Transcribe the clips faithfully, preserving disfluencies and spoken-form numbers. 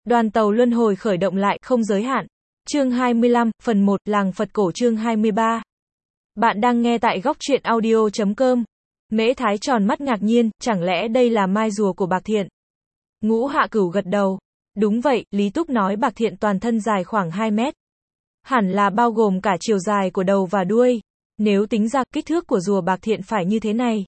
Đoàn tàu luân hồi khởi động lại, không giới hạn. Chương hai mươi lăm, phần một, Làng Phật Cổ chương hai mươi ba. Bạn đang nghe tại góc truyện audio chấm com. Mễ Thái tròn mắt ngạc nhiên, chẳng lẽ đây là mai rùa của Bạc Thiện? Ngũ Hạ Cửu gật đầu. Đúng vậy, Lý Túc nói Bạc Thiện toàn thân dài khoảng hai mét. Hẳn là bao gồm cả chiều dài của đầu và đuôi. Nếu tính ra, kích thước của rùa Bạc Thiện phải như thế này.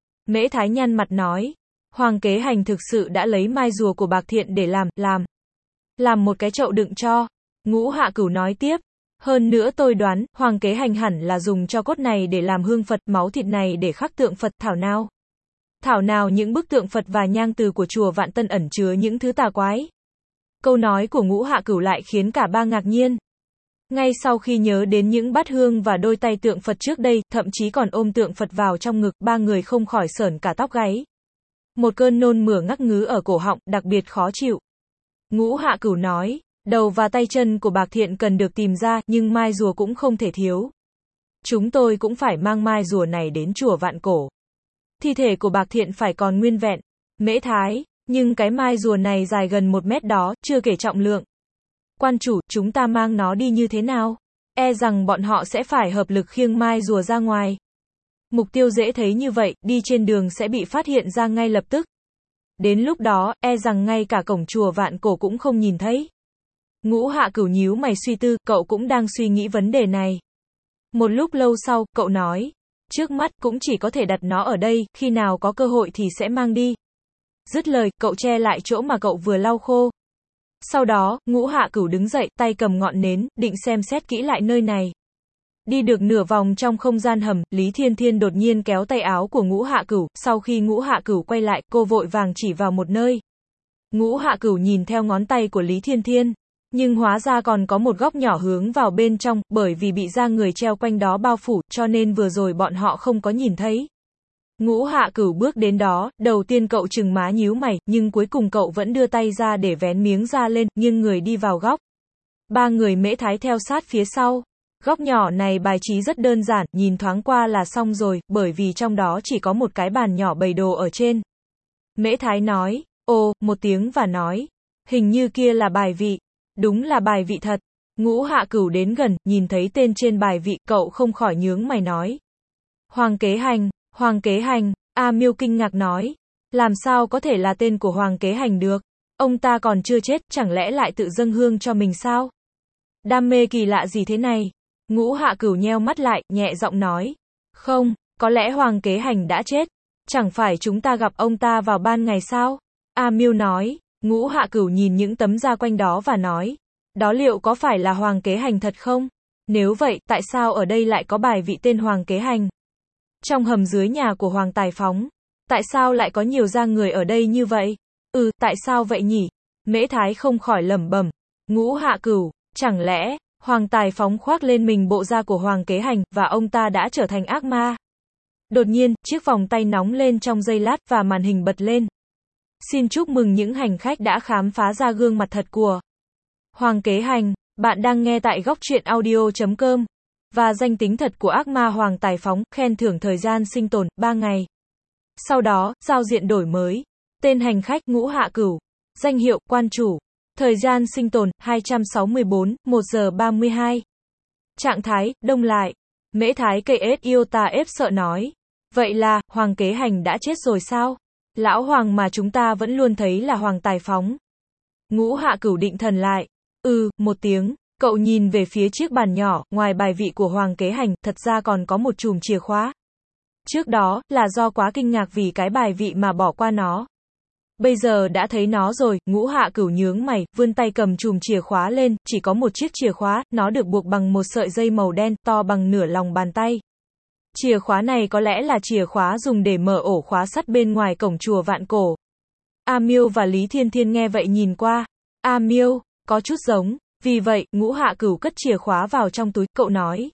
Mễ Thái nhăn mặt nói. Hoàng Kế Hành thực sự đã lấy mai rùa của Bạc Thiện để làm, làm. Làm một cái chậu đựng cho. Ngũ Hạ Cửu nói tiếp. Hơn nữa tôi đoán, Hoàng Kế Hành hẳn là dùng cho cốt này để làm hương Phật, máu thịt này để khắc tượng Phật, thảo nào. Thảo nào những bức tượng Phật và nhang từ của chùa Vạn Tân ẩn chứa những thứ tà quái. Câu nói của Ngũ Hạ Cửu lại khiến cả ba ngạc nhiên. Ngay sau khi nhớ đến những bát hương và đôi tay tượng Phật trước đây, thậm chí còn ôm tượng Phật vào trong ngực, ba người không khỏi sởn cả tóc gáy. Một cơn nôn mửa ngắc ngứ ở cổ họng, đặc biệt khó chịu. Ngũ Hạ Cửu nói, đầu và tay chân của Bạc Thiện cần được tìm ra, nhưng mai rùa cũng không thể thiếu. Chúng tôi cũng phải mang mai rùa này đến chùa Vạn Cổ. Thi thể của Bạc Thiện phải còn nguyên vẹn. Mễ Thái, nhưng cái mai rùa này dài gần một mét đó, chưa kể trọng lượng. Quan chủ, chúng ta mang nó đi như thế nào? E rằng bọn họ sẽ phải hợp lực khiêng mai rùa ra ngoài. Mục tiêu dễ thấy như vậy, đi trên đường sẽ bị phát hiện ra ngay lập tức. Đến lúc đó, e rằng ngay cả cổng chùa Vạn Cổ cũng không nhìn thấy. Ngũ Hạ Cửu nhíu mày suy tư, cậu cũng đang suy nghĩ vấn đề này. Một lúc lâu sau, cậu nói, trước mắt cũng chỉ có thể đặt nó ở đây, khi nào có cơ hội thì sẽ mang đi. Dứt lời, cậu che lại chỗ mà cậu vừa lau khô. Sau đó, Ngũ Hạ Cửu đứng dậy, tay cầm ngọn nến, định xem xét kỹ lại nơi này. Đi được nửa vòng trong không gian hầm, Lý Thiên Thiên đột nhiên kéo tay áo của Ngũ Hạ Cửu, sau khi Ngũ Hạ Cửu quay lại, cô vội vàng chỉ vào một nơi. Ngũ Hạ Cửu nhìn theo ngón tay của Lý Thiên Thiên, nhưng hóa ra còn có một góc nhỏ hướng vào bên trong, bởi vì bị da người treo quanh đó bao phủ, cho nên vừa rồi bọn họ không có nhìn thấy. Ngũ Hạ Cửu bước đến đó, đầu tiên cậu trừng má nhíu mày, nhưng cuối cùng cậu vẫn đưa tay ra để vén miếng da lên, nghiêng người đi vào góc. Ba người Mễ Thái theo sát phía sau. Góc nhỏ này bài trí rất đơn giản, nhìn thoáng qua là xong rồi, bởi vì trong đó chỉ có một cái bàn nhỏ bày đồ ở trên. Mễ Thái nói, ồ, một tiếng và nói, hình như kia là bài vị. Đúng là bài vị thật. Ngũ Hạ Cửu đến gần, nhìn thấy tên trên bài vị, cậu không khỏi nhướng mày nói. Hoàng Kế Hành, Hoàng Kế Hành, A Miêu kinh ngạc nói. Làm sao có thể là tên của Hoàng Kế Hành được? Ông ta còn chưa chết, chẳng lẽ lại tự dâng hương cho mình sao? Đam mê kỳ lạ gì thế này? Ngũ Hạ Cửu nheo mắt lại, nhẹ giọng nói. Không, có lẽ Hoàng Kế Hành đã chết. Chẳng phải chúng ta gặp ông ta vào ban ngày sao? A Miêu nói. Ngũ Hạ Cửu nhìn những tấm da quanh đó và nói. Đó liệu có phải là Hoàng Kế Hành thật không? Nếu vậy, tại sao ở đây lại có bài vị tên Hoàng Kế Hành? Trong hầm dưới nhà của Hoàng Tài Phóng. Tại sao lại có nhiều da người ở đây như vậy? Ừ, tại sao vậy nhỉ? Mễ Thái không khỏi lẩm bẩm. Ngũ Hạ Cửu, chẳng lẽ Hoàng Tài Phóng khoác lên mình bộ da của Hoàng Kế Hành, và ông ta đã trở thành ác ma? Đột nhiên, chiếc vòng tay nóng lên trong giây lát và màn hình bật lên. Xin chúc mừng những hành khách đã khám phá ra gương mặt thật của Hoàng Kế Hành. Bạn đang nghe tại góc truyện audio chấm com. Và danh tính thật của ác ma Hoàng Tài Phóng, khen thưởng thời gian sinh tồn, ba ngày. Sau đó, giao diện đổi mới. Tên hành khách Ngũ Hạ Cửu. Danh hiệu, quan chủ. Thời gian sinh tồn, hai trăm sáu mươi tư, một giờ ba mươi hai. Trạng thái, đông lại. Mễ Thái cây ết yêu ta ép sợ nói. Vậy là, Hoàng Kế Hành đã chết rồi sao? Lão Hoàng mà chúng ta vẫn luôn thấy là Hoàng Tài Phóng. Ngũ Hạ Cửu định thần lại. Ừ, một tiếng. Cậu nhìn về phía chiếc bàn nhỏ, ngoài bài vị của Hoàng Kế Hành, thật ra còn có một chùm chìa khóa. Trước đó, là do quá kinh ngạc vì cái bài vị mà bỏ qua nó. Bây giờ đã thấy nó rồi, Ngũ Hạ Cửu nhướng mày, vươn tay cầm chùm chìa khóa lên, chỉ có một chiếc chìa khóa, nó được buộc bằng một sợi dây màu đen, to bằng nửa lòng bàn tay. Chìa khóa này có lẽ là chìa khóa dùng để mở ổ khóa sắt bên ngoài cổng chùa Vạn Cổ. A Miêu và Lý Thiên Thiên nghe vậy nhìn qua. A Miêu, có chút giống. Vì vậy, Ngũ Hạ Cửu cất chìa khóa vào trong túi, cậu nói.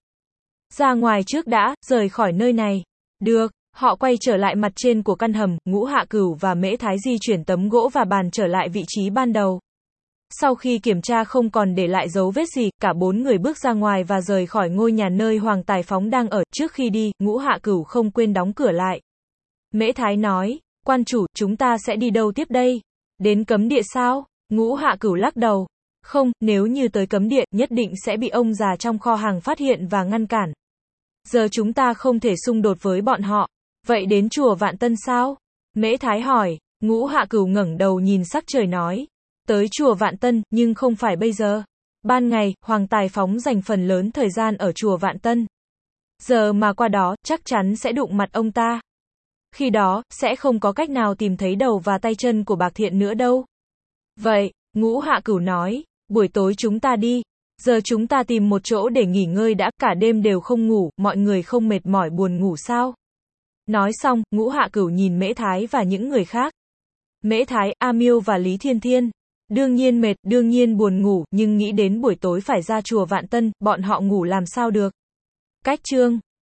Ra ngoài trước đã, rời khỏi nơi này. Được, họ quay trở lại mặt trên của căn hầm, Ngũ Hạ Cửu và Mễ Thái di chuyển tấm gỗ và bàn trở lại vị trí ban đầu. Sau khi kiểm tra không còn để lại dấu vết gì, cả bốn người bước ra ngoài và rời khỏi ngôi nhà nơi Hoàng Tài Phóng đang ở. Trước khi đi, Ngũ Hạ Cửu không quên đóng cửa lại. Mễ Thái nói, quan chủ, chúng ta sẽ đi đâu tiếp đây? Đến cấm địa sao? Ngũ Hạ Cửu lắc đầu. Không, nếu như tới cấm địa, nhất định sẽ bị ông già trong kho hàng phát hiện và ngăn cản. Giờ chúng ta không thể xung đột với bọn họ. Vậy đến chùa Vạn Tân sao? Mễ Thái hỏi. Ngũ Hạ Cửu ngẩng đầu nhìn sắc trời nói. Tới chùa Vạn Tân, nhưng không phải bây giờ. Ban ngày, Hoàng Tài Phóng dành phần lớn thời gian ở chùa Vạn Tân. Giờ mà qua đó, chắc chắn sẽ đụng mặt ông ta. Khi đó, sẽ không có cách nào tìm thấy đầu và tay chân của Bạc Thiện nữa đâu. Vậy, Ngũ Hạ Cửu nói, buổi tối chúng ta đi. Giờ chúng ta tìm một chỗ để nghỉ ngơi đã, cả đêm đều không ngủ, mọi người không mệt mỏi buồn ngủ sao? Nói xong, Ngũ Hạ Cửu nhìn Mễ Thái và những người khác. Mễ Thái, A Miêu và Lý Thiên Thiên. Đương nhiên mệt, đương nhiên buồn ngủ, nhưng nghĩ đến buổi tối phải ra chùa Vạn Tân, bọn họ ngủ làm sao được. Cách chương